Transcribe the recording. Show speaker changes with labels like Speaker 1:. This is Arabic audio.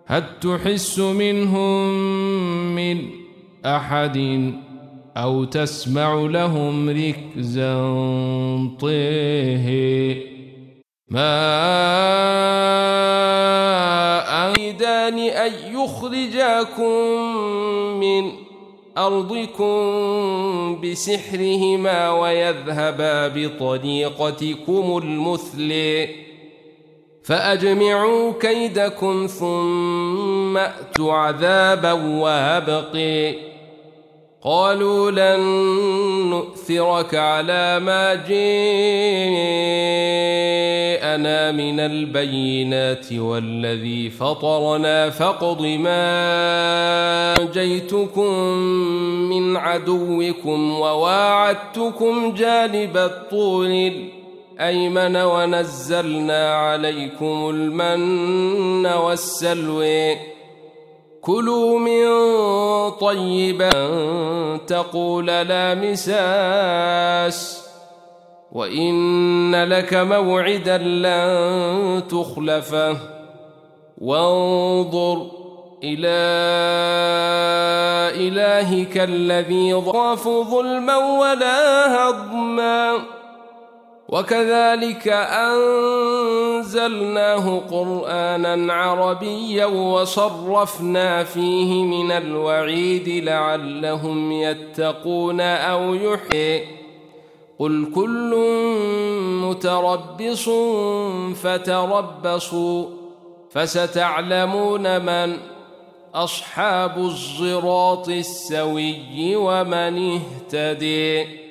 Speaker 1: هل تحس منهم من أحد أو تسمع لهم ركزا طيه ما أريدان أن يخرجاكم من أرضكم بسحرهما ويذهبا بطريقتكم المثل فأجمعوا كيدكم ثم أتوا عذابا وأبقي قالوا لن نؤثرك على ما جاءنا من البينات والذي فطرنا فاقض ما جئتكم من عدوكم وواعدتكم جانب الطور الأيمن ونزلنا عليكم المن والسلوى كلوا من طيبا تقول لا مساس وإن لك موعدا لن تخلفه وانظر إلى إلهك الذي ضاف ظلما ولا هضما وكذلك أنزلناه قرآنا عربيا وصرفنا فيه من الوعيد لعلهم يتقون أو يحيي قل كل متربص فتربصوا فستعلمون من أصحاب الصراط السوي ومن اهتدي.